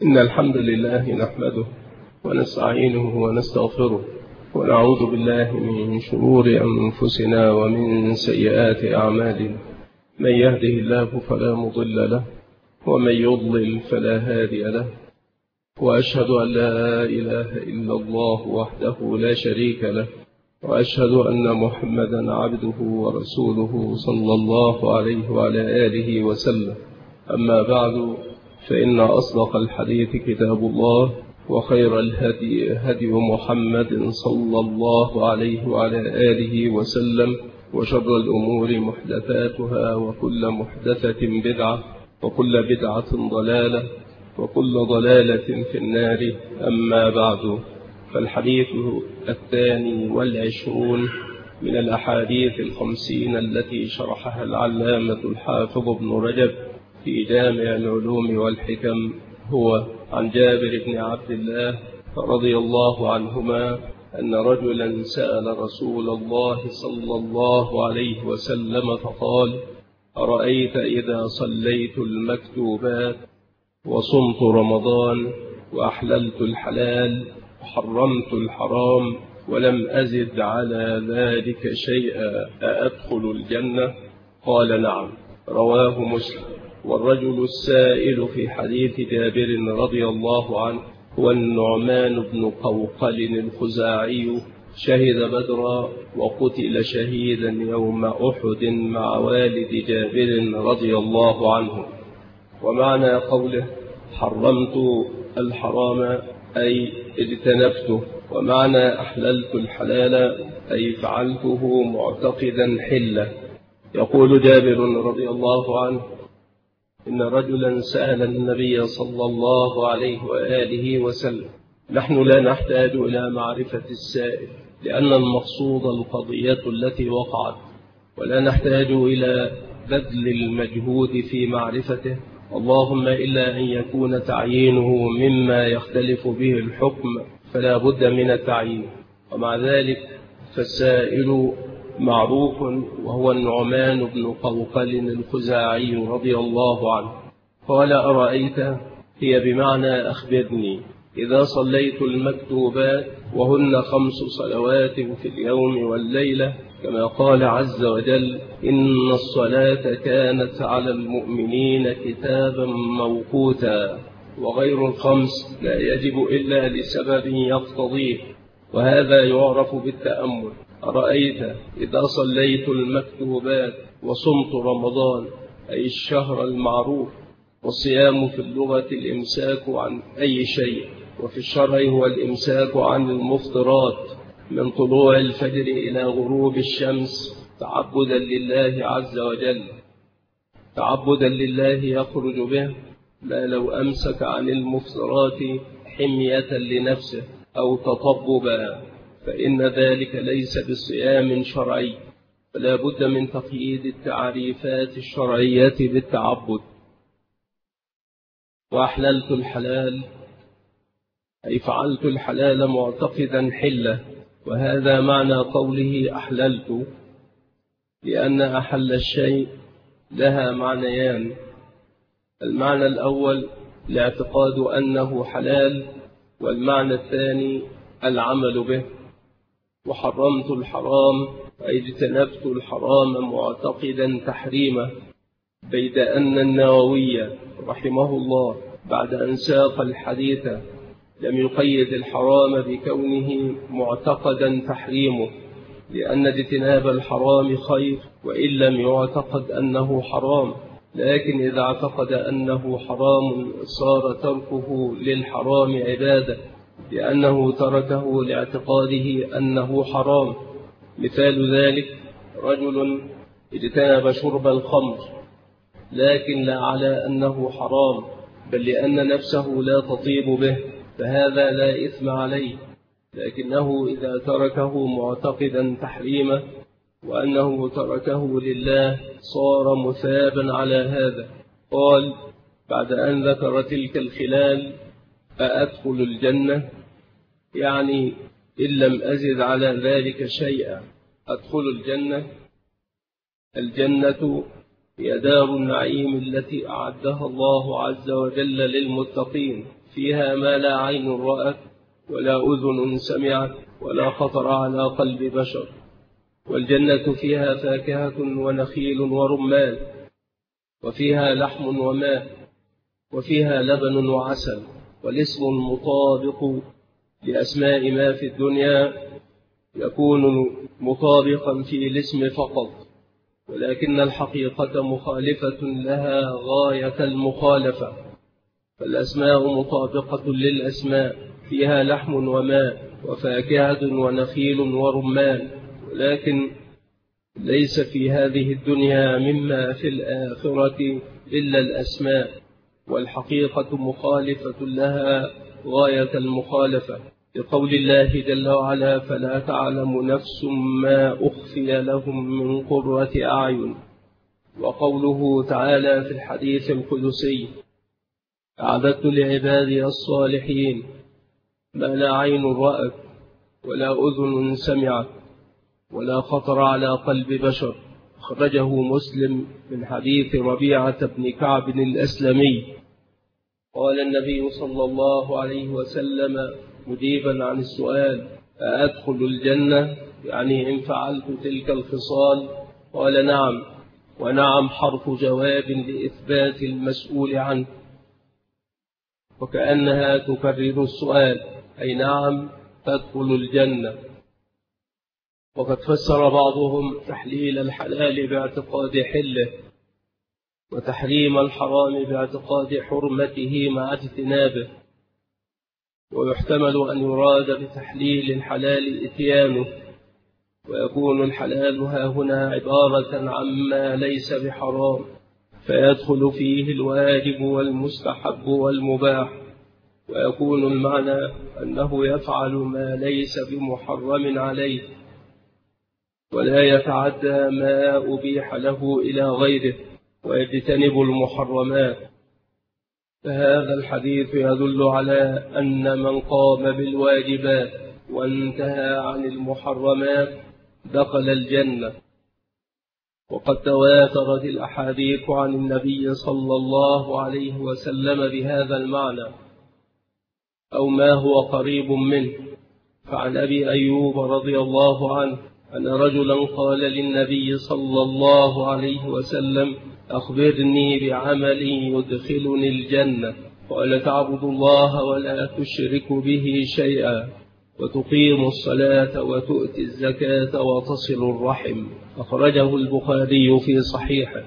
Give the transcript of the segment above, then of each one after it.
إن الحمد لله نحمده ونستعينه ونستغفره ونعوذ بالله من شرور أنفسنا ومن سيئات أعمالنا. من يهده الله فلا مضل له ومن يضلل فلا هادي له، وأشهد أن لا إله إلا الله وحده لا شريك له، وأشهد أن محمدا عبده ورسوله صلى الله عليه وعلى آله وسلم. أما بعد، فإن أصدق الحديث كتاب الله، وخير الهدي هدي محمد صلى الله عليه وعلى آله وسلم، وشر الأمور محدثاتها، وكل محدثة بدعة، وكل بدعة ضلالة، وكل ضلالة في النار. أما بعد، فالحديث 22 من الأحاديث 50 التي شرحها العلامة الحافظ ابن رجب في جامع العلوم والحكم هو عن جابر بن عبد الله رضي الله عنهما أن رجلا سأل رسول الله صلى الله عليه وسلم فقال: أرأيت إذا صليت المكتوبات وصمت رمضان وأحللت الحلال وحرمت الحرام ولم أزد على ذلك شيئا، أأدخل الجنة؟ قال: نعم. رواه مسلم. والرجل السائل في حديث جابر رضي الله عنه هو النعمان بن قوقل الخزاعي، شهد بدرا وقتل شهيدا يوم أحد مع والد جابر رضي الله عنه. ومعنى قوله حرمت الحرام أي اجتنبته، ومعنى أحللت الحلال أي فعلته معتقدا حلة. يقول جابر رضي الله عنه: إن رجلا سأل النبي صلى الله عليه وآله وسلم. نحن لا نحتاج إلى معرفة السائل، لأن المقصود القضية التي وقعت، ولا نحتاج إلى بذل المجهود في معرفته، اللهم إلا أن يكون تعيينه مما يختلف به الحكم فلا بد من التعيين. ومع ذلك فالسائل معروف، وهو النعمان بن قوقل الخزاعي رضي الله عنه. قال: أرأيت هي بمعنى أخبرني إذا صليت المكتوبات، وهن 5 صلوات في اليوم والليلة، كما قال عز وجل: إن الصلاة كانت على المؤمنين كتابا موقوتا. وغير 5 لا يجب إلا لسبب يقتضيه، وهذا يعرف بالتأمل. أرأيت إذا صليت المكتوبات وصمت رمضان أي الشهر المعروف، والصيام في اللغة الإمساك عن أي شيء، وفي الشرع هو الإمساك عن المفطرات من طلوع الفجر إلى غروب الشمس تعبدا لله عز وجل. تعبدا لله يخرج به ما لو أمسك عن المفطرات حمية لنفسه أو تطببا، فإن ذلك ليس بصيام شرعي، فلا بد من تقييد التعريفات الشرعية بالتعبد. وأحللت الحلال أي فعلت الحلال معتقدا حلة، وهذا معنى قوله أحللت، لأن أحل الشيء لها معنيان. المعنى الأول الاعتقاد أنه حلال، والمعنى الثاني العمل به. وحرمت الحرام أي اجتنبت الحرام معتقدا تحريمه، بيد أن النووي رحمه الله بعد أن ساق الحديث لم يقيد الحرام بكونه معتقدا تحريمه، لأن اجتناب الحرام خير وإن لم يعتقد أنه حرام، لكن إذا اعتقد أنه حرام صار تركه للحرام عبادة، لأنه تركه لاعتقاده أنه حرام. مثال ذلك رجل اجتنب شرب الخمر، لكن لا على أنه حرام، بل لأن نفسه لا تطيب به، فهذا لا إثم عليه، لكنه إذا تركه معتقدا تحريمه وأنه تركه لله صار مثابا على هذا. قال بعد أن ذكر تلك الخلال: أأدخل الجنة؟ يعني إن لم أزد على ذلك شيئا أدخل الجنة. الجنة هي دار النعيم التي أعدها الله عز وجل للمتقين فيها ما لا عين رأت ولا أذن سمعت ولا خطر على قلب بشر. والجنة فيها فاكهة ونخيل ورمان، وفيها لحم وماء، وفيها لبن وعسل. والاسم المطابق لأسماء ما في الدنيا يكون مطابقا في الاسم فقط، ولكن الحقيقة مخالفة لها غاية المخالفة. فالأسماء مطابقة للأسماء، فيها لحم وماء وفاكهة ونخيل ورمان، ولكن ليس في هذه الدنيا مما في الآخرة إلا الأسماء، والحقيقة مخالفة لها غاية المخالفة، لقول الله جل وعلا: فلا تعلم نفس ما أخفي لهم من قرة أعين. وقوله تعالى في الحديث القدسي: أعددت لعبادي الصالحين ما لا عين رأت ولا أذن سمعت ولا خطر على قلب بشر. أخرجه مسلم من حديث ربيعة بن كعب الأسلمي. قال النبي صلى الله عليه وسلم مجيبا عن السؤال: أأدخل الجنة؟ يعني إن فعلت تلك الخصال؟ قال: نعم. ونعم حرف جواب لإثبات المسؤول عنه، وكأنها تكرر السؤال، أي نعم تدخل الجنة. وقد فسر بعضهم تحليل الحلال باعتقاد حله، وتحريم الحرام باعتقاد حرمته مع اجتنابه. ويحتمل أن يراد بتحليل الحلال إتيانه، ويكون الحلال هاهنا عبارة عما ليس بحرام، فيدخل فيه الواجب والمستحب والمباح، ويكون المعنى أنه يفعل ما ليس بمحرم عليه، ولا يتعدى ما أبيح له إلى غيره، ويجتنب المحرمات. فهذا الحديث يدل على أن من قام بالواجبات وانتهى عن المحرمات دخل الجنة. وقد تواترت الأحاديث عن النبي صلى الله عليه وسلم بهذا المعنى أو ما هو قريب منه. فعن أبي أيوب رضي الله عنه أن رجلا قال للنبي صلى الله عليه وسلم: أخبرني بعمل يدخلني الجنة. قال: تعبد الله ولا تشرك به شيئا، وتقيم الصلاة وتؤتي الزكاة وتصل الرحم. أخرجه البخاري في صحيحه.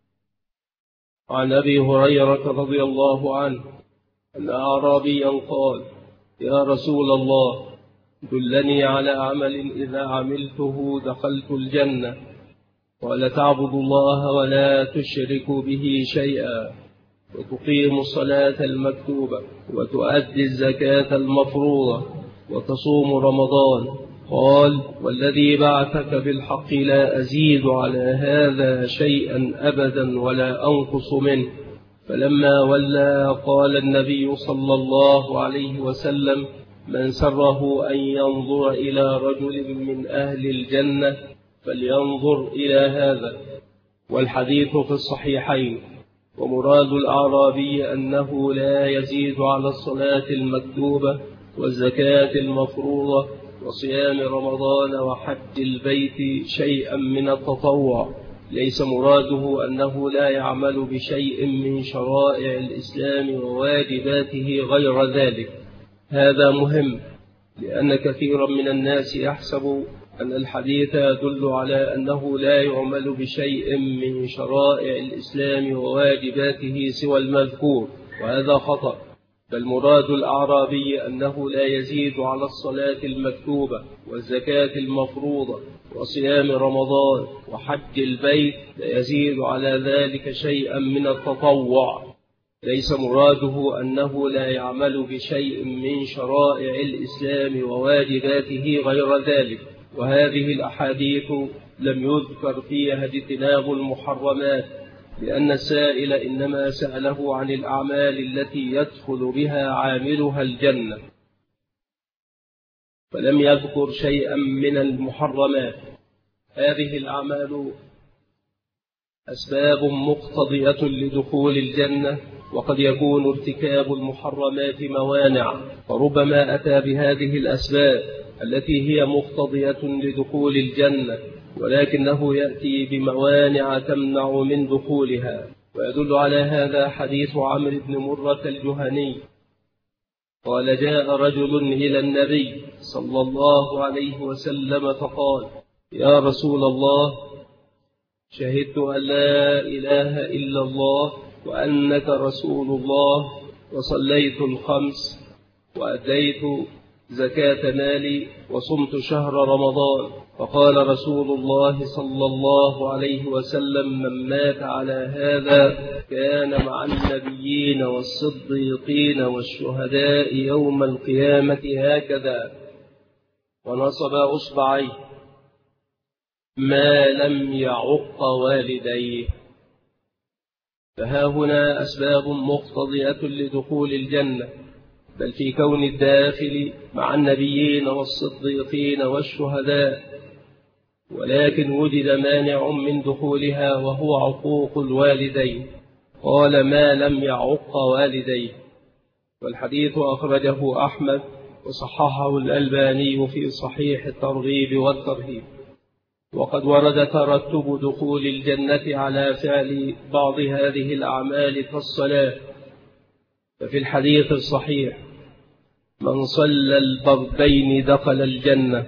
عن أبي هريرة رضي الله عنه أن أعرابيا قال: يا رسول الله، دلني على عمل إذا عملته دخلت الجنة. قال: تعبد الله ولا تشرك به شيئا، وتقيم الصلاة المكتوبة، وتؤدي الزكاة المفروضة، وتصوم رمضان. قال: والذي بعثك بالحق لا أزيد على هذا شيئا أبدا ولا أنقص منه. فلما ولى قال النبي صلى الله عليه وسلم: من سره أن ينظر إلى رجل من أهل الجنة فلينظر إلى هذا. والحديث في الصحيحين. ومراد الأعرابي أنه لا يزيد على الصلاة المكتوبة والزكاة المفروضة وصيام رمضان وحج البيت شيئا من التطوع. ليس مراده أنه لا يعمل بشيء من شرائع الإسلام وواجباته غير ذلك. هذا مهم، لأن كثيرا من الناس يحسب أن الحديث يدل على أنه لا يعمل بشيء من شرائع الإسلام وواجباته سوى المذكور، وهذا خطأ. فالمراد الأعرابي أنه لا يزيد على الصلاة المكتوبة والزكاة المفروضة وصيام رمضان وحج البيت، لا يزيد على ذلك شيئا من التطوع. ليس مراده أنه لا يعمل بشيء من شرائع الإسلام وواجباته غير ذلك. وهذه الأحاديث لم يذكر فيها اجتناب المحرمات، لأن السائل إنما سأله عن الأعمال التي يدخل بها عاملها الجنة، فلم يذكر شيئا من المحرمات. هذه الأعمال أسباب مقتضية لدخول الجنة، وقد يكون ارتكاب المحرمات موانع، فربما أتى بهذه الأسباب التي هي مقتضية لدخول الجنة، ولكنه يأتي بموانع تمنع من دخولها. ويدل على هذا حديث عمرو بن مرة الجهني قال: جاء رجل إلى النبي صلى الله عليه وسلم فقال: يا رسول الله، شهدت أن لا إله إلا الله وأنك رسول الله، وصليت الخمس، وأديت زكاة مالي، وصمت شهر رمضان. فقال رسول الله صلى الله عليه وسلم: من مات على هذا كان مع النبيين والصديقين والشهداء يوم القيامة هكذا، ونصب أصبعيه، ما لم يعق والديه. فها هنا أسباب مقتضية لدخول الجنة، بل في كون الداخل مع النبيين والصديقين والشهداء، ولكن وجد مانع من دخولها وهو عقوق الوالدين. قال: ما لم يعق والديه. والحديث أخرجه أحمد وصححه الألباني في صحيح الترغيب والترهيب. وقد ورد ترتب دخول الجنة على فعل بعض هذه الأعمال كالصلاة، ففي الحديث الصحيح: من صلى الفردين دخل الجنة،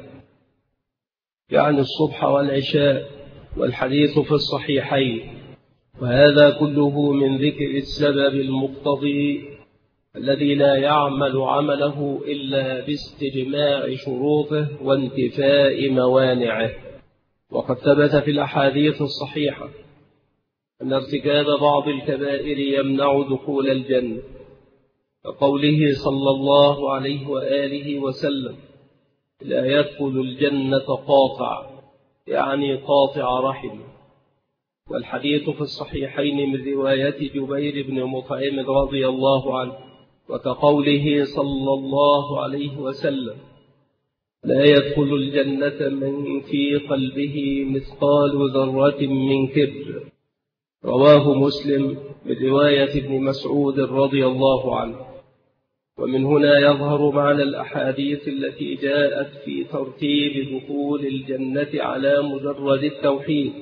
يعني الصبح والعشاء، والحديث في الصحيحين. وهذا كله من ذكر السبب المقتضي الذي لا يعمل عمله إلا باستجماع شروطه وانتفاء موانعه. وقد ثبت في الأحاديث الصحيحة أن ارتكاب بعض الكبائر يمنع دخول الجنة، كقوله صلى الله عليه وآله وسلم: لا يدخل الجنة قاطع، يعني قاطع رحم. والحديث في الصحيحين من رواية جبير بن مطعم رضي الله عنه. وكقوله صلى الله عليه وسلم: لا يدخل الجنة من في قلبه مثقال ذرة من كبر. رواه مسلم من رواية ابن مسعود رضي الله عنه. ومن هنا يظهر معنى الأحاديث التي جاءت في ترتيب دخول الجنة على مجرد التوحيد.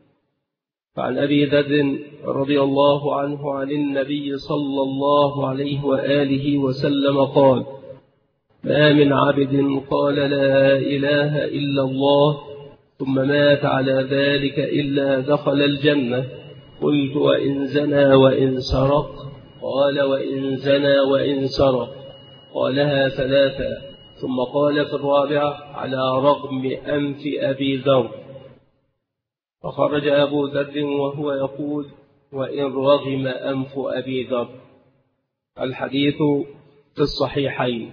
فعن أبي ذر رضي الله عنه عن النبي صلى الله عليه وآله وسلم قال: ما من عبد قال لا إله إلا الله ثم مات على ذلك إلا دخل الجنة. قلت: وإن زنى وإن سرق؟ قال: وإن زنى وإن سرق. قالها ثلاثة، ثم قال في الرابعة: على رغم أنف أبي ذر. فخرج أبو ذر وهو يقول: وإن رغم أنف أبي ذر. الحديث في الصحيحين.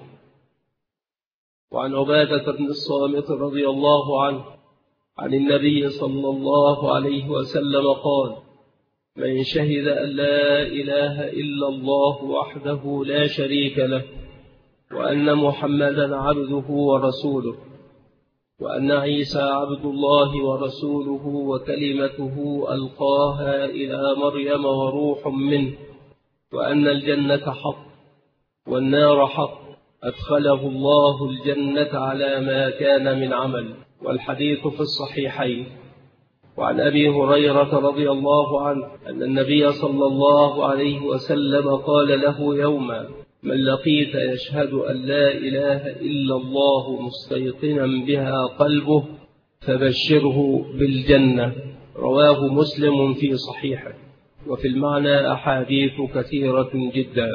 وعن عبادة بن الصامت رضي الله عنه عن النبي صلى الله عليه وسلم قال: من شهد أن لا إله إلا الله وحده لا شريك له، وأن محمدا عبده ورسوله، وأن عيسى عبد الله ورسوله وكلمته ألقاها إلى مريم وروح منه، وأن الجنة حق والنار حق، أدخله الله الجنة على ما كان من عمل. والحديث في الصحيحين. وعن أبي هريرة رضي الله عنه أن النبي صلى الله عليه وسلم قال له يوما: من لقيت يشهد أن لا إله إلا الله مستيقنا بها قلبه فبشره بالجنة. رواه مسلم في صحيحه. وفي المعنى أحاديث كثيرة جدا.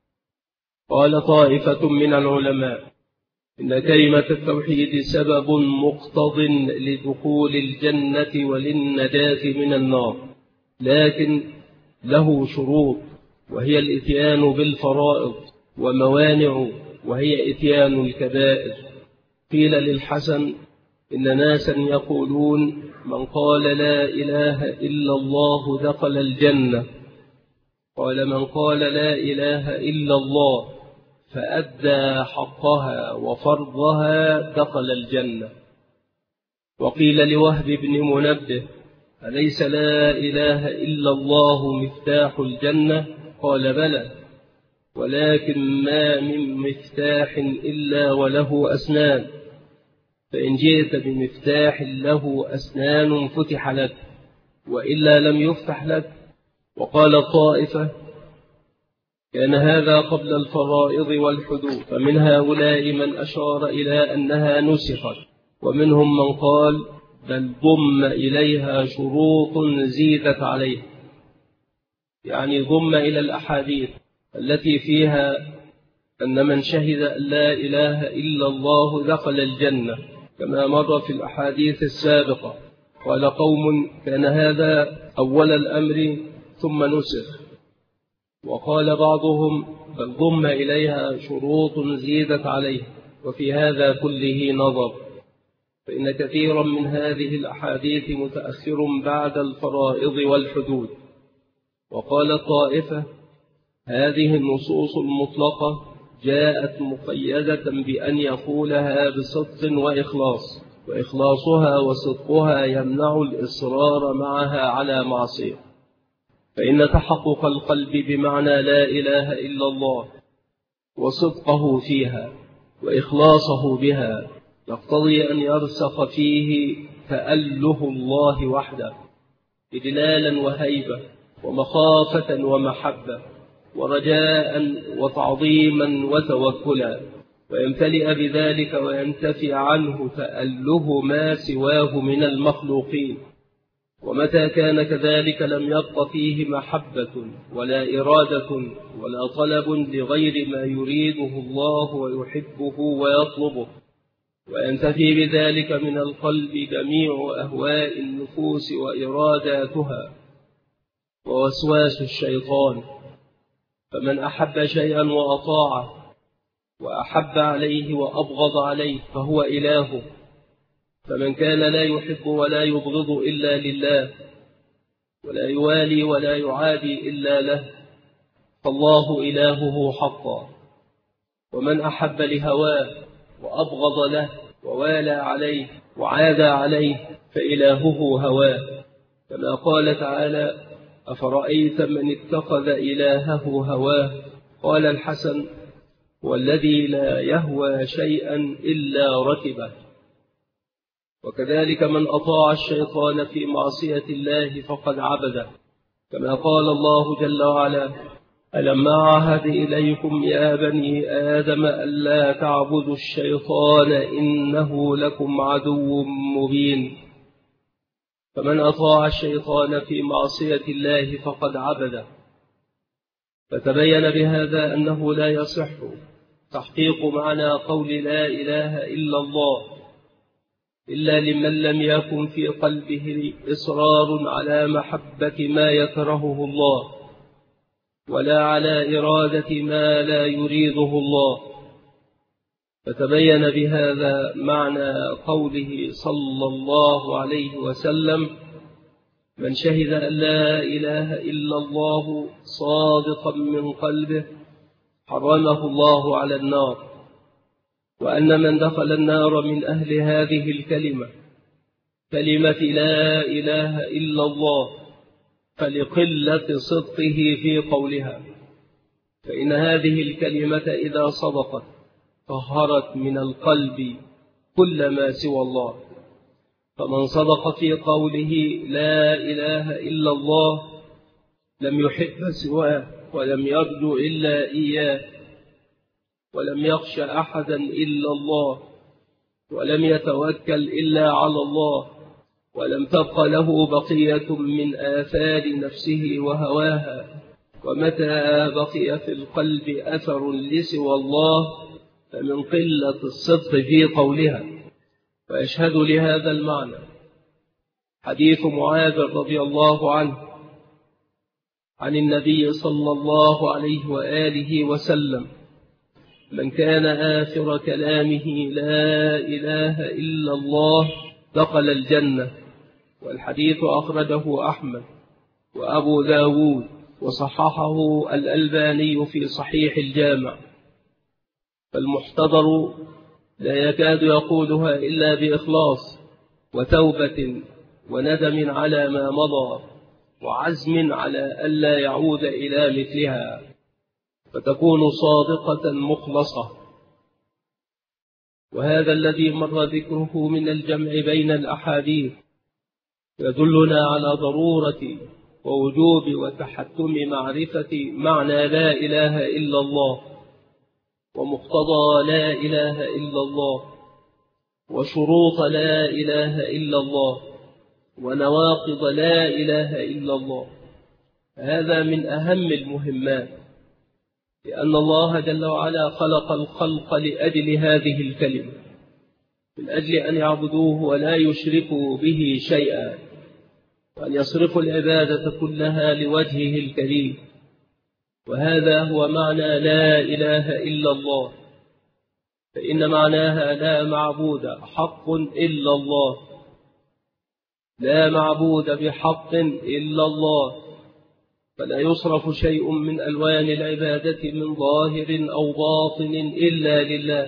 قال طائفة من العلماء: إن كلمة التوحيد سبب مقتض لدخول الجنة وللنجاة من النار، لكن له شروط، وهي الإتيان بالفرائض، وموانع، وهي إتيان الكبائر. قيل للحسن: إن ناسا يقولون من قال لا إله إلا الله دخل الجنة. قال: من قال لا إله إلا الله فأدى حقها وفرضها دخل الجنة. وقيل لوهب بن منبه: أليس لا إله إلا الله مفتاح الجنة؟ قال بلى، ولكن ما من مفتاح إلا وله أسنان، فإن جئت بمفتاح له أسنان فتح لك، وإلا لم يفتح لك. وقال الطائفة: كان هذا قبل الفرائض والحدود، فمن هؤلاء من أشار إلى أنها نسخت، ومنهم من قال: بل ضم إليها شروط زيدت عليها، يعني ضم إلى الأحاديث التي فيها أن من شهد أن لا إله إلا الله دخل الجنة، كما مر في الأحاديث السابقة. قال قوم: كان هذا أول الأمر ثم نسخ. وقال بعضهم: بل ضم إليها شروط زيدت عليه. وفي هذا كله نظر، فإن كثيرا من هذه الأحاديث متأخر بعد الفرائض والحدود. وقال الطائفة: هذه النصوص المطلقة جاءت مقيدة بأن يقولها بصدق وإخلاص، وإخلاصها وصدقها يمنع الإصرار معها على معصية، فإن تحقق القلب بمعنى لا إله إلا الله وصدقه فيها وإخلاصه بها يقتضي أن يرسخ فيه تأله الله وحده، إجلالا وهيبة ومخافة ومحبة ورجاء وتعظيما وتوكلا، ويمتلئ بذلك وينتفي عنه تأله ما سواه من المخلوقين. ومتى كان كذلك لم يبق فيه محبة ولا إرادة ولا طلب لغير ما يريده الله ويحبه ويطلبه، وينتفي بذلك من القلب جميع أهواء النفوس وإراداتها ووسواس الشيطان. فمن أحب شيئا وأطاعه وأحب عليه وأبغض عليه فهو إله. فمن كان لا يحب ولا يبغض إلا لله، ولا يوالي ولا يعادي إلا له، فالله إلهه حقا. ومن أحب لهواه وأبغض له ووالى عليه وعادى عليه فإلهه هواه، كما قال تعالى: أفرأيت من اتخذ إلهه هواه. قال الحسن: والذي لا يهوى شيئا إلا ركبه. وكذلك من أطاع الشيطان في معصية الله فقد عبده، كما قال الله جل وعلا: ألم أعهد إليكم يا بني آدم ألا تعبدوا الشيطان إنه لكم عدو مبين. فمن أطاع الشيطان في معصية الله فقد عبده. فتبين بهذا أنه لا يصح تحقيق معنى قول لا إله إلا الله إلا لمن لم يكن في قلبه إصرار على محبة ما يكرهه الله، ولا على إرادة ما لا يريده الله. فتبين بهذا معنى قوله صلى الله عليه وسلم: من شهد أن لا إله إلا الله صادقا من قلبه حرمه الله على النار، وأن من دخل النار من أهل هذه الكلمة كلمة لا إله إلا الله فلقلة صدقه في قولها، فإن هذه الكلمة إذا صدقت طهرت من القلب كل ما سوى الله. فمن صدق في قوله لا إله إلا الله لم يحب سواه ولم يرجو إلا إياه، ولم يخش أحدا إلا الله، ولم يتوكل إلا على الله، ولم تبق له بقية من آثار نفسه وهواها. ومتى بقي في القلب أثر لسوى الله فمن قلة الصدق في قولها. ويشهد لهذا المعنى حديث معاذ رضي الله عنه عن النبي صلى الله عليه وآله وسلم: من كان آخر كلامه لا إله إلا الله دخل الجنة. والحديث أخرجه أحمد وأبو داود وصححه الألباني في صحيح الجامع. فالمحتضر لا يكاد يقولها إلا بإخلاص وتوبة وندم على ما مضى، وعزم على ألا يعود إلى مثلها، فتكون صادقة مخلصة. وهذا الذي مر ذكره من الجمع بين الأحاديث يدلنا على ضرورة ووجوب وتحتم معرفة معنى لا إله إلا الله، ومقتضى لا إله إلا الله، وشروط لا إله إلا الله، ونواقض لا إله إلا الله. هذا من أهم المهمات، لأن الله جل وعلا خلق الخلق لأجل هذه الكلمة، من أجل أن يعبدوه ولا يشركوا به شيئا، وأن يصرفوا العبادة كلها لوجهه الكريم. وهذا هو معنى لا إله إلا الله، فإن معناها لا معبود حق إلا الله، لا معبود بحق إلا الله، فلا يصرف شيء من ألوان العبادة من ظاهر أو باطن إلا لله.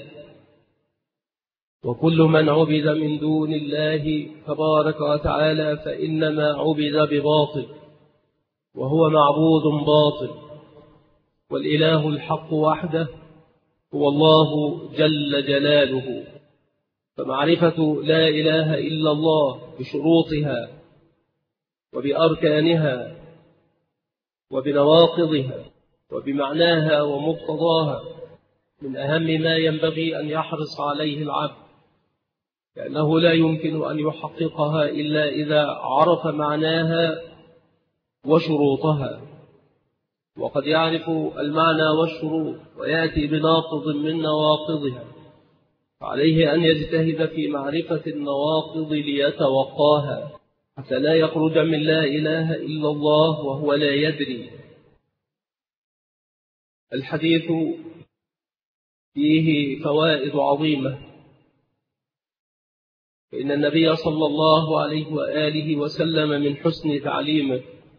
وكل من عبد من دون الله تبارك وتعالى فإنما عبد بباطل، وهو معبود باطل. والإله الحق وحده هو الله جل جلاله. فمعرفة لا إله إلا الله بشروطها وبأركانها وبنواقضها وبمعناها ومقتضاها من أهم ما ينبغي أن يحرص عليه العبد، لأنه لا يمكن أن يحققها إلا إذا عرف معناها وشروطها. وقد يعرف المعنى والشروط ويأتي بناقض من نواقضها، فعليه أن يجتهد في معرفة النواقض ليتوقاها، حتى لا يخرج من لا إله إلا الله وهو لا يدري. الحديث فيه فوائد عظيمة، فإن النبي صلى الله عليه وآله وسلم من حسن تعليمه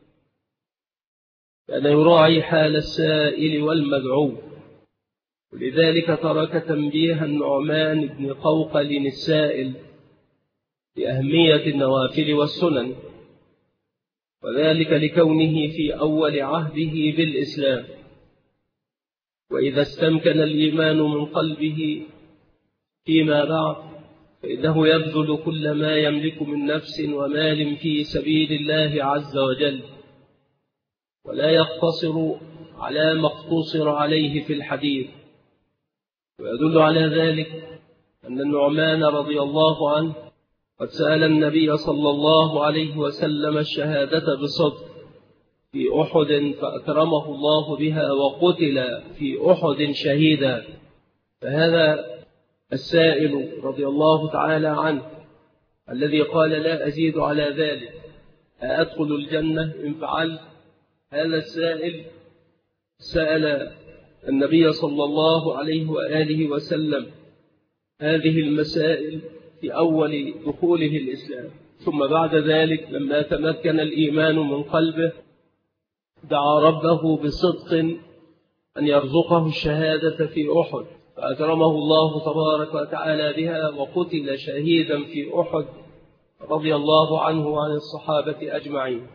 كان يراعي حال السائل والمدعو، ولذلك ترك تنبيه النعمان بن قوقل السائل لأهمية النوافل والسنن، وذلك لكونه في أول عهده بالإسلام، وإذا استمكن الإيمان من قلبه فيما بعد فإنه يبذل كل ما يملك من نفس ومال في سبيل الله عز وجل، ولا يقتصر على ما اقتصر عليه في الحديث. ويدل على ذلك أن النعمان رضي الله عنه قد سأل النبي صلى الله عليه وسلم الشهادة بصدق في أحد فأكرمه الله بها، وقتل في أحد شهيدا. فهذا السائل رضي الله تعالى عنه الذي قال لا أزيد على ذلك، أأدخل الجنة إن فعلت، هذا السائل سأل النبي صلى الله عليه وآله وسلم هذه المسائل في أول دخوله الإسلام، ثم بعد ذلك لما تمكن الإيمان من قلبه دعا ربه بصدق أن يرزقه الشهادة في أحد، فأكرمه الله تبارك وتعالى بها، وقتل شهيدا في أحد رضي الله عنه وعن الصحابة أجمعين.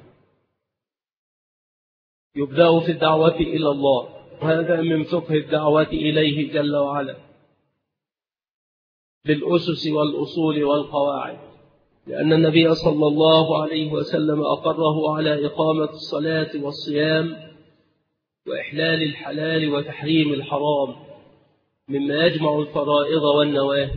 يبدأ في الدعوة إلى الله، وهذا من فقه الدعوة إليه جل وعلا بالأسس والأصول والقواعد، لأن النبي صلى الله عليه وسلم أقره على إقامة الصلاة والصيام وإحلال الحلال وتحريم الحرام مما يجمع الفرائض والنواهي.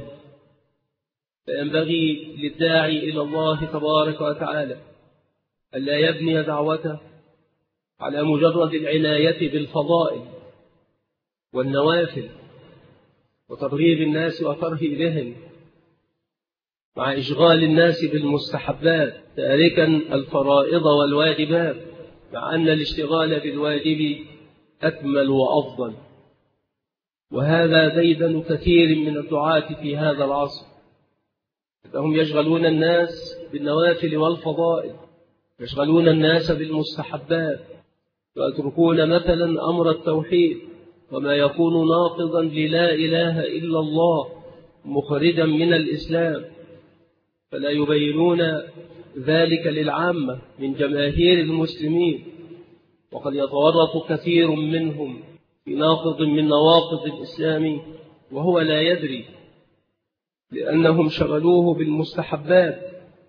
فينبغي للداعي إلى الله تبارك وتعالى ألا يبني دعوته على مجرد العناية بالفضائل والنوافل وترغيب الناس وترهيبهم مع إشغال الناس بالمستحبات، تاركا الفرائض والواجبات، مع أن الاشتغال بالواجب أكمل وأفضل. وهذا ديدن كثير من الدعاة في هذا العصر، فهم يشغلون الناس بالنوافل والفضائل، يشغلون الناس بالمستحبات، ويتركون مثلا أمر التوحيد وما يكون ناقضا للا إله إلا الله مخرجا من الإسلام، فلا يبينون ذلك للعامة من جماهير المسلمين، وقد يتورط كثير منهم في ناقض من نواقض الإسلام وهو لا يدري، لأنهم شغلوه بالمستحبات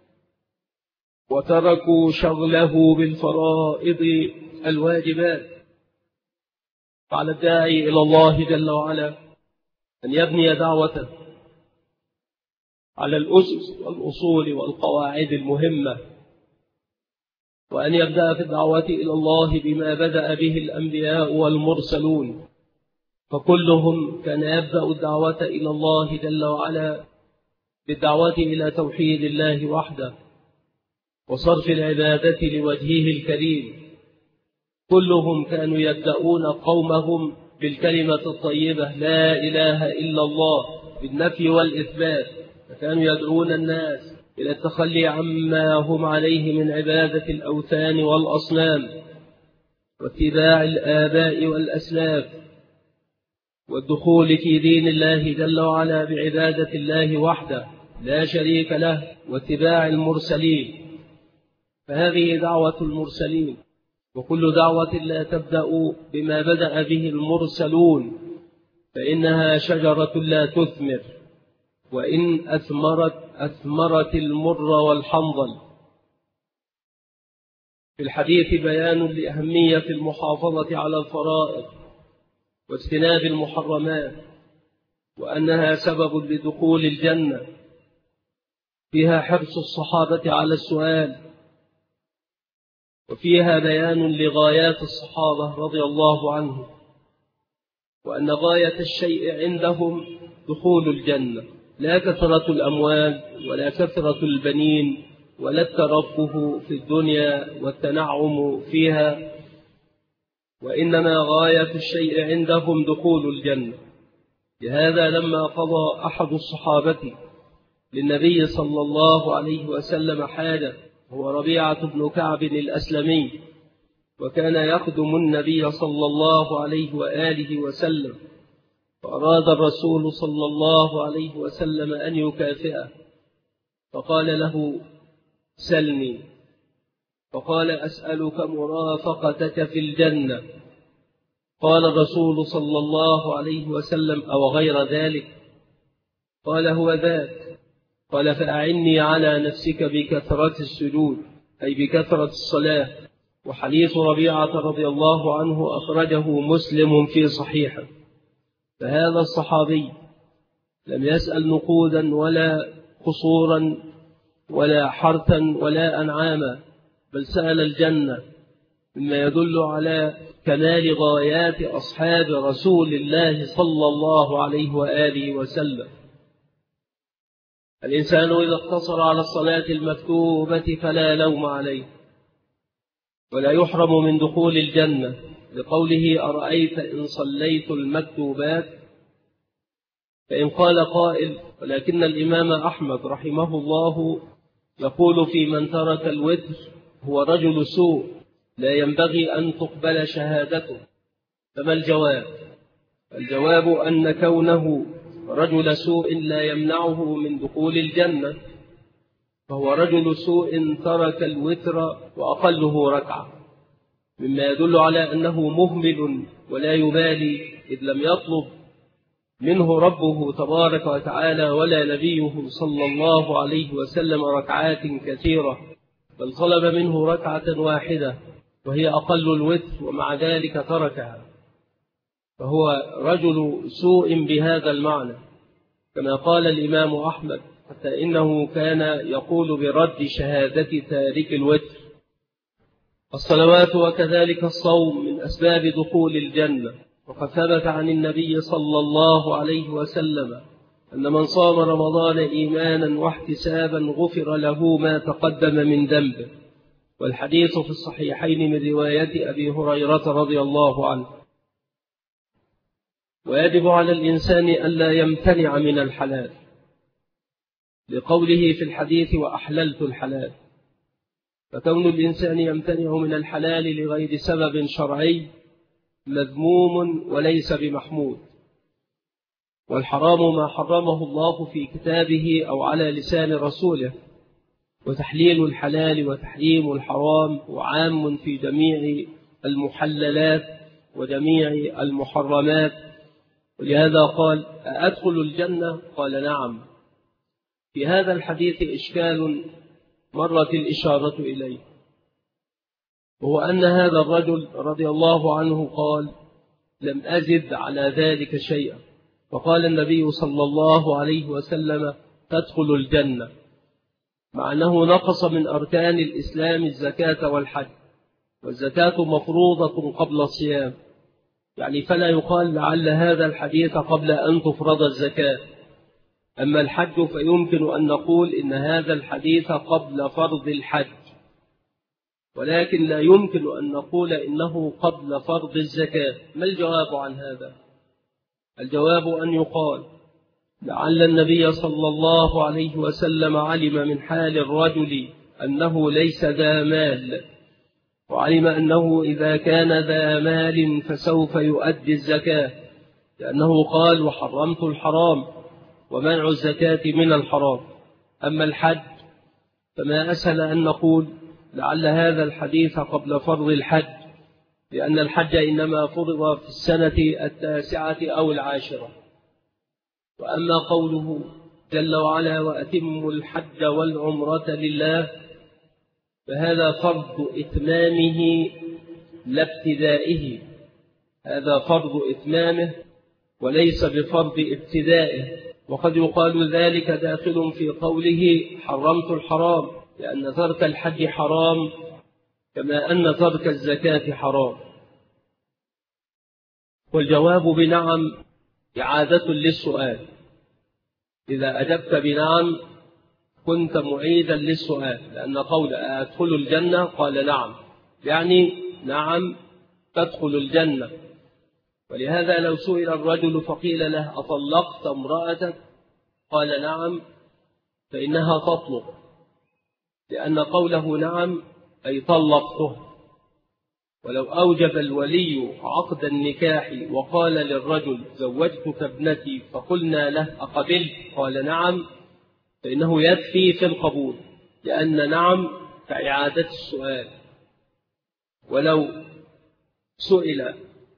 وتركوا شغله بالفرائض الواجبات. فعلى الداعي إلى الله جل وعلا أن يبني دعوته على الأسس والأصول والقواعد المهمة، وأن يبدأ في الدعوة إلى الله بما بدأ به الأنبياء والمرسلون، فكلهم كان يبدأ الدعوة إلى الله جل وعلا بالدعوة إلى توحيد الله وحده وصرف العبادة لوجهه الكريم. كلهم كانوا يبدأون قومهم بالكلمة الطيبة لا إله إلا الله بالنفي والإثبات، فكانوا يدعون الناس إلى التخلي عما هم عليه من عبادة الأوثان والأصنام واتباع الآباء والأسلاف، والدخول في دين الله جل وعلا بعبادة الله وحده لا شريك له واتباع المرسلين. فهذه دعوة المرسلين، وكل دعوة لا تبدأ بما بدأ به المرسلون فإنها شجرة لا تثمر، وإن أثمرت المر والحنظل. في الحديث بيان لأهمية المحافظة على الفرائض واجتناب المحرمات، وأنها سبب لدخول الجنة. فيها حرص الصحابة على السؤال، وفيها بيان لغايات الصحابة رضي الله عنهم، وأن غاية الشيء عندهم دخول الجنة، لا كثرة الأموال ولا كثرة البنين ولا الترفه في الدنيا والتنعم فيها، وإنما غاية الشيء عندهم دخول الجنة. لهذا لما قضى أحد الصحابة للنبي صلى الله عليه وسلم حاجة، هو ربيعة بن كعب الأسلمي، وكان يخدم النبي صلى الله عليه وآله وسلم، فأراد الرسول صلى الله عليه وسلم أن يكافئه، فقال له سلني، فقال أسألك مرافقتك في الجنة. قال الرسول صلى الله عليه وسلم أو غير ذلك؟ قال هو ذاك. قال فأعني على نفسك بكثرة السجود، أي بكثرة الصلاة. وحديث ربيعة رضي الله عنه أخرجه مسلم في صحيحه. فهذا الصحابي لم يسأل نقودا ولا قصورا ولا حرثا ولا أنعاما، بل سأل الجنة، مما يدل على كمال غايات أصحاب رسول الله صلى الله عليه وآله وسلم. الإنسان إذا اقتصر على الصلاة المكتوبة فلا لوم عليه، ولا يحرم من دخول الجنة، لقوله أرأيت إن صليت المكتوبات. فإن قال قائل ولكن الإمام أحمد رحمه الله يقول في من ترك الوتر هو رجل سوء لا ينبغي أن تقبل شهادته، فما الجواب؟ الجواب أن كونه رجل سوء لا يمنعه من دخول الجنة، فهو رجل سوء ترك الوتر وأقله ركعة، مما يدل على أنه مهمل ولا يبالي، إذ لم يطلب منه ربه تبارك وتعالى ولا نبيه صلى الله عليه وسلم ركعات كثيرة، بل طلب منه ركعة واحدة وهي أقل الوتر، ومع ذلك تركها، فهو رجل سوء بهذا المعنى، كما قال الإمام أحمد حتى إنه كان يقول برد شهادة تارك الوتر. الصلوات وكذلك الصوم من أسباب دخول الجنة، وقد ثبت عن النبي صلى الله عليه وسلم أن من صام رمضان إيمانا واحتسابا غفر له ما تقدم من ذنبه، والحديث في الصحيحين من رواية أبي هريرة رضي الله عنه. ويجب على الإنسان ألا يمتنع من الحلال، لقوله في الحديث وأحللت الحلال، فكون الإنسان يمتنع من الحلال لغير سبب شرعي مذموم وليس بمحمود. والحرام ما حرمه الله في كتابه أو على لسان رسوله، وتحليل الحلال وتحريم الحرام وعام في جميع المحللات وجميع المحرمات. ولهذا قال: أأدخل الجنة؟ قال: نعم. في هذا الحديث إشكال مرت الإشارة إليه، وهو أن هذا الرجل رضي الله عنه قال: لم أزد على ذلك شيئا. فقال النبي صلى الله عليه وسلم: تدخل الجنة، مع أنه نقص من أركان الإسلام الزكاة والحج، والزكاة مفروضة قبل الصيام، يعني فلا يقال لعل هذا الحديث قبل أن تفرض الزكاة. أما الحج فيمكن أن نقول إن هذا الحديث قبل فرض الحج، ولكن لا يمكن أن نقول إنه قبل فرض الزكاة. ما الجواب عن هذا؟ الجواب أن يقال لعل النبي صلى الله عليه وسلم علم من حال الرجل أنه ليس ذا مال، وعلم أنه إذا كان ذا مال فسوف يؤدي الزكاة، لأنه قال: وحرمت الحرام، ومنع الزكاة من الحرام. أما الحج فما أسهل أن نقول لعل هذا الحديث قبل فرض الحج، لأن الحج إنما فرض في السنة 9 أو 10. وأما قوله جل وعلا: وأتموا الحج والعمرة لله، فهذا فرض إتمامه لا ابتدائه، هذا فرض إتمامه وليس بفرض ابتدائه. وقد يقال ذلك داخل في قوله: حرمت الحرام، لأن ترك الحج حرام كما أن ترك الزكاة حرام. والجواب بنعم إعادة للسؤال. إذا أجبت بنعم كنت معيدا للسؤال، لأن قول أدخل الجنة قال نعم، يعني نعم تدخل الجنة. ولهذا لو سئل الرجل فقيل له: أطلقت امرأتك؟ قال نعم، فإنها تطلق، لأن قوله نعم أي طلقته. ولو أوجب الولي عقد النكاح وقال للرجل: زوجتك ابنتي، فقلنا له: أقبلت؟ قال نعم، فإنه يكفي في القبول، لأن نعم كإعادة السؤال. ولو سئل: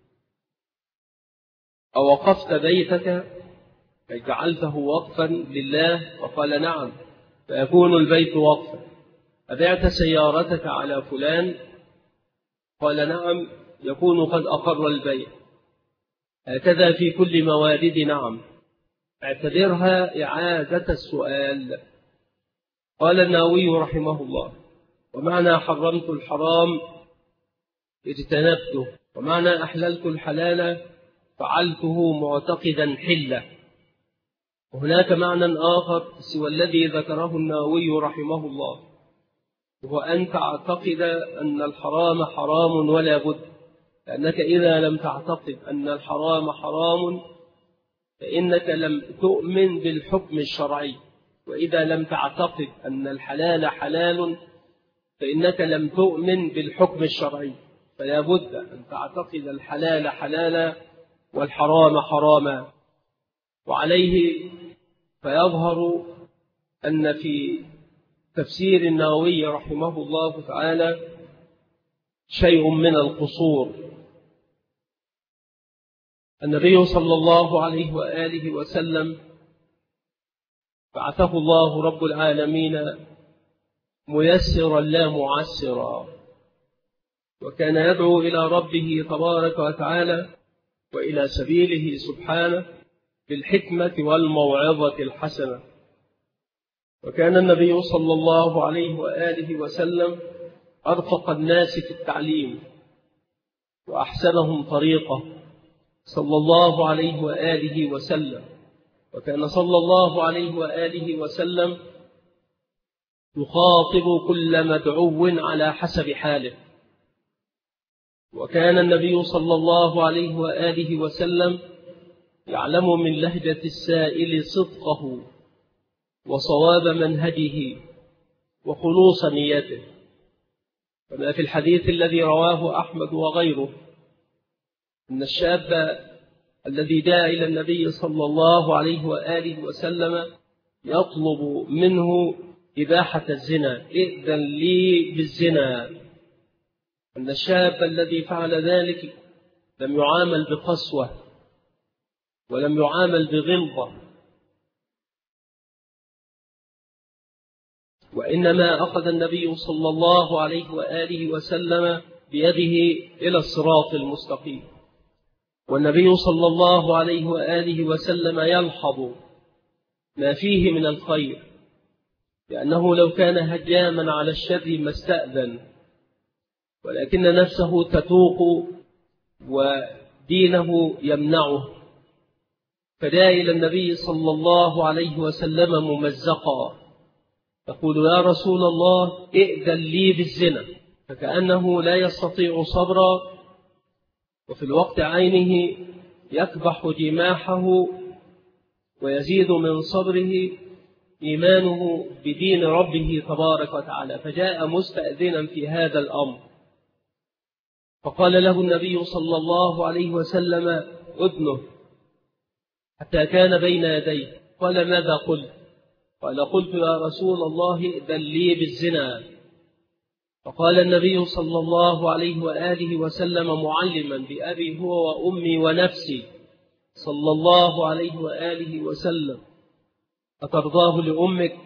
أوقفت بيتك أي جعلته وقفا لله؟ فقال نعم، فيكون البيت وقفا. أبعت سيارتك على فلان؟ قال نعم، يكون قد أقر البيع. هكذا في كل موارد نعم، اعتبرها إعادة السؤال. قال النووي رحمه الله: ومعنى حرمت الحرام اجتنبته، ومعنى أحللت الحلال فعلته معتقدا حلة. وهناك معنى آخر سوى الذي ذكره النووي رحمه الله، وهو أن تعتقد أن الحرام حرام ولا بد، لأنك إذا لم تعتقد أن الحرام حرام فإنك لم تؤمن بالحكم الشرعي، وإذا لم تعتقد أن الحلال حلال فإنك لم تؤمن بالحكم الشرعي. فلا بد أن تعتقد الحلال حلالا والحرام حراما. وعليه فيظهر أن في تفسير النووي رحمه الله تعالى شيء من القصور. النبي صلى الله عليه وآله وسلم بعثه الله رب العالمين ميسرا لا معسرا، وكان يدعو إلى ربه تبارك وتعالى وإلى سبيله سبحانه بالحكمة والموعظة الحسنة. وكان النبي صلى الله عليه وآله وسلم أرفق الناس في التعليم وأحسنهم طريقة صلى الله عليه وآله وسلم. وكان صلى الله عليه وآله وسلم يخاطب كل مدعو على حسب حاله. وكان النبي صلى الله عليه وآله وسلم يعلم من لهجة السائل صدقه وصواب منهجه وخلوص نيته، كما في الحديث الذي رواه أحمد وغيره أن الشاب الذي جاء إلى النبي صلى الله عليه وآله وسلم يطلب منه إباحة الزنا، ائذن لي بالزنا. أن الشاب الذي فعل ذلك لم يعامل بقسوة ولم يعامل بغلظة، وإنما أخذ النبي صلى الله عليه وآله وسلم بيده إلى الصراط المستقيم. والنبي صلى الله عليه وآله وسلم يلحظ ما فيه من الخير، لأنه لو كان هجاما على الشر ما استأذن، ولكن نفسه تتوق ودينه يمنعه، فجاء إلى النبي صلى الله عليه وسلم ممزقا يقول: يا رسول الله ائذن لي بالزنا، فكأنه لا يستطيع صبرا، وفي الوقت عينه يكبح جماحه ويزيد من صبره إيمانه بدين ربه تبارك وتعالى، فجاء مستأذنا في هذا الأمر. فقال له النبي صلى الله عليه وسلم: أذنه، حتى كان بين يديه. قال: ماذا قلت؟ قال: قلت يا رسول الله ائذن لي بالزنا. فقال النبي صلى الله عليه وآله وسلم معلما بأبي هو وأمي ونفسي صلى الله عليه وآله وسلم: أترضاه لأمك؟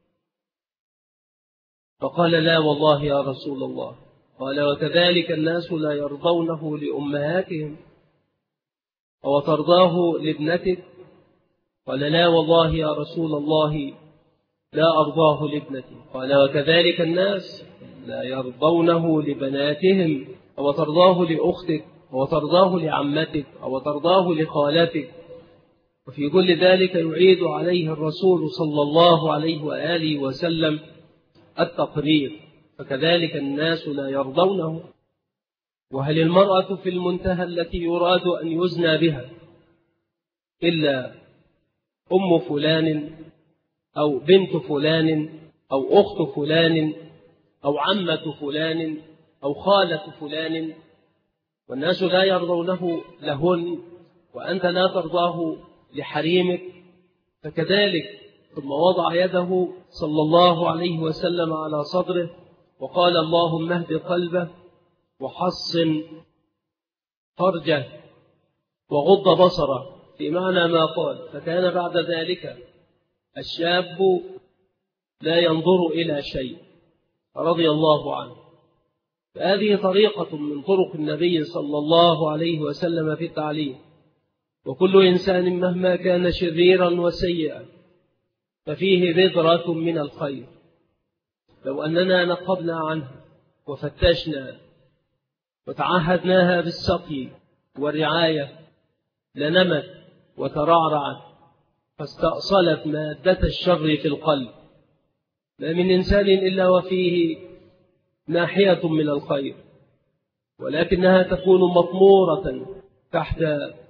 فقال: لا والله يا رسول الله. قال: وكذلك الناس لا يرضونه لأمهاتهم، أو ترضاه لابنتك؟ قال: لا والله يا رسول الله لا أرضاه لابنتي. قال: وكذلك الناس لا يرضونه لبناتهم، أو ترضاه لأختك، أو ترضاه لعمتك، أو ترضاه لخالتك. وفي كل ذلك يعيد عليه الرسول صلى الله عليه وآله وسلم التقرير، فكذلك الناس لا يرضونه. وهل المرأة في المنتهى التي يراد أن يزنى بها إلا أم فلان أو بنت فلان أو أخت فلان أو عمة فلان أو خالة فلان، والناس لا يرضونه لهن، وأنت لا ترضاه لحريمك؟ فكذلك. ثم وضع يده صلى الله عليه وسلم على صدره وقال: اللهم اهد قلبه وحصن فرجه وغض بصره، في معنى ما قال. فكان بعد ذلك الشاب لا ينظر إلى شيء رضي الله عنه. فهذه طريقة من طرق النبي صلى الله عليه وسلم في التعليم. وكل إنسان مهما كان شريرا وسيئا ففيه بذرة من الخير، لو أننا نقبنا عنها وفتشنا وتعهدناها بالسقي والرعاية لنمت وترعرعت فاستأصلت مادة الشر في القلب. ما من إنسان إلا وفيه ناحية من الخير، ولكنها تكون مطمورة تحت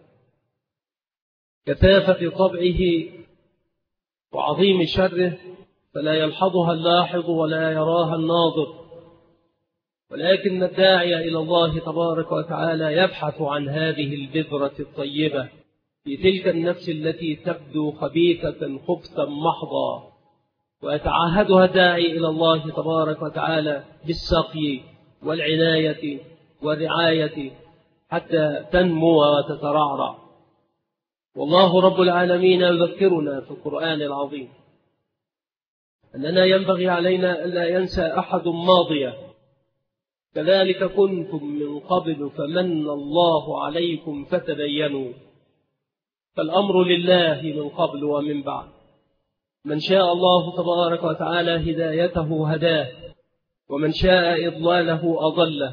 كثافة طبعه وعظيم شره، فلا يلحظها اللاحظ ولا يراها الناظر. ولكن الداعي إلى الله تبارك وتعالى يبحث عن هذه البذرة الطيبة في تلك النفس التي تبدو خبيثة خبثا محضا، ويتعهدها الداعي إلى الله تبارك وتعالى بالسقي والعناية والرعاية حتى تنمو وتترعرع. والله رب العالمين يذكرنا في القرآن العظيم أننا ينبغي علينا ألا ينسى أحد ماضية: كذلك كنتم من قبل فمن الله عليكم فتبينوا. فالأمر لله من قبل ومن بعد. من شاء الله تبارك وتعالى هدايته هداه، ومن شاء إضلاله أضله.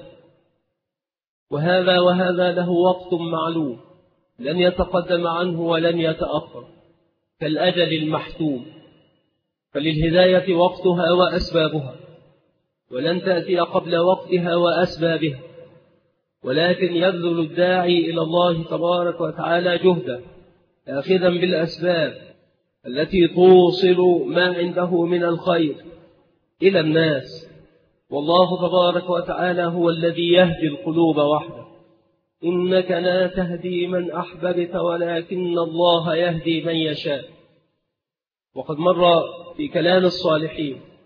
وهذا له وقت معلوم لن يتقدم عنه ولن يتأخر، كالأجل المحتوم. فللهداية وقتها وأسبابها، ولن تأتي قبل وقتها وأسبابها، ولكن يبذل الداعي إلى الله تبارك وتعالى جهده آخذا بالأسباب التي توصل ما عنده من الخير إلى الناس. والله تبارك وتعالى هو الذي يهدي القلوب وحده. إنك لا تهدي من أحببت ولكن الله يهدي من يشاء. وقد مر في كلام الصالحين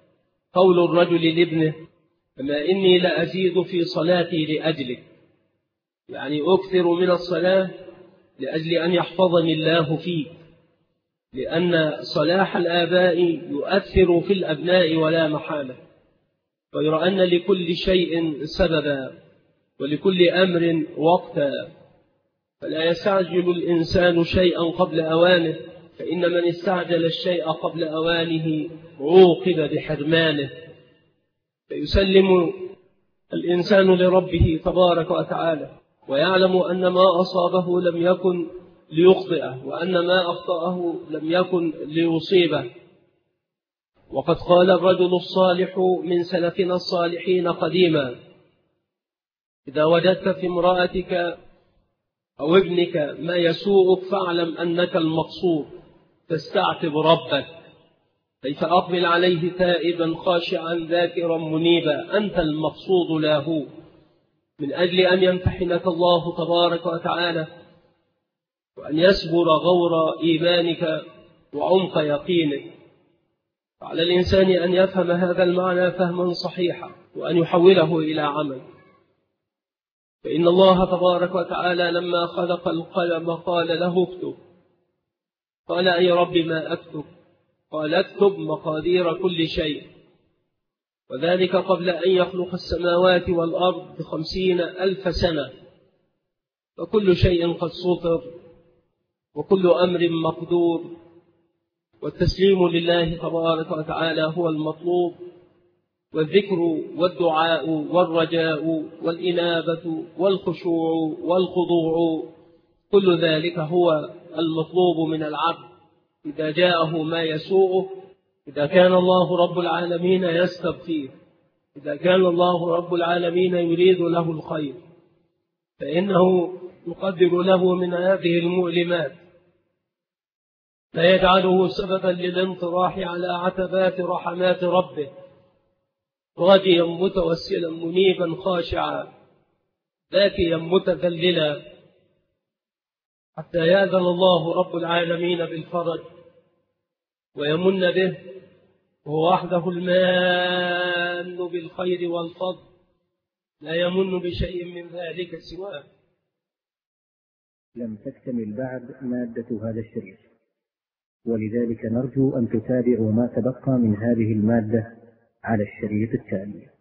قول الرجل لابنه: أما إني لأزيد في صلاتي لأجلك، يعني أكثر من الصلاة لأجل أن يحفظني الله فيك، لأن صلاح الآباء يؤثر في الأبناء ولا محالة، غير أن لكل شيء سببا ولكل أمر وقتا، فلا يستعجل الإنسان شيئا قبل أوانه، فإن من استعجل الشيء قبل أوانه عوقب بحرمانه. فيسلم الإنسان لربه تبارك وتعالى، ويعلم أن ما أصابه لم يكن ليخطئه، وأن ما أخطأه لم يكن ليصيبه. وقد قال الرجل الصالح من سلفنا الصالحين قديما: إذا وجدت في امرأتك أو ابنك ما يسوءك فاعلم أنك المقصود، فاستعتب ربك، كيف أقبل عليه تائبا خاشعا ذاكرا منيبا، أنت المقصود لا هو، من أجل أن يمتحنك الله تبارك وتعالى، وأن يسبر غور إيمانك وعمق يقينك. فعلى الإنسان أن يفهم هذا المعنى فهما صحيحا، وأن يحوله إلى عمل. فإن الله تبارك وتعالى لما خلق القلم قال له اكتب، قال: أي رب ما أكتب؟ قال: اكتب مقادير كل شيء، وذلك قبل أن يخلق السماوات والأرض ب50,000 سنة، فكل شيء قد سطر وكل أمر مقدور، والتسليم لله تبارك وتعالى هو المطلوب، والذكر والدعاء والرجاء والإنابة والخشوع والخضوع، كل ذلك هو المطلوب من العبد إذا جاءه ما يسوءه، إذا كان الله رب العالمين يستبقيه، إذا كان الله رب العالمين يريد له الخير، فإنه يقدر له من هذه المؤلمات لا يجعله سببا للانطراح على عتبات رحمات ربه، راجيا متوسلا منيبا خاشعا ذاكيا متذللا، حتى يأذن الله رب العالمين بالفرج ويمن به، وهو وحده المان بالخير والفضل، لا يمن بشيء من ذلك سواه. لم تكتمل بعد مادة هذا الشريط، ولذلك نرجو أن تتابعوا ما تبقى من هذه المادة على الشريط التالي.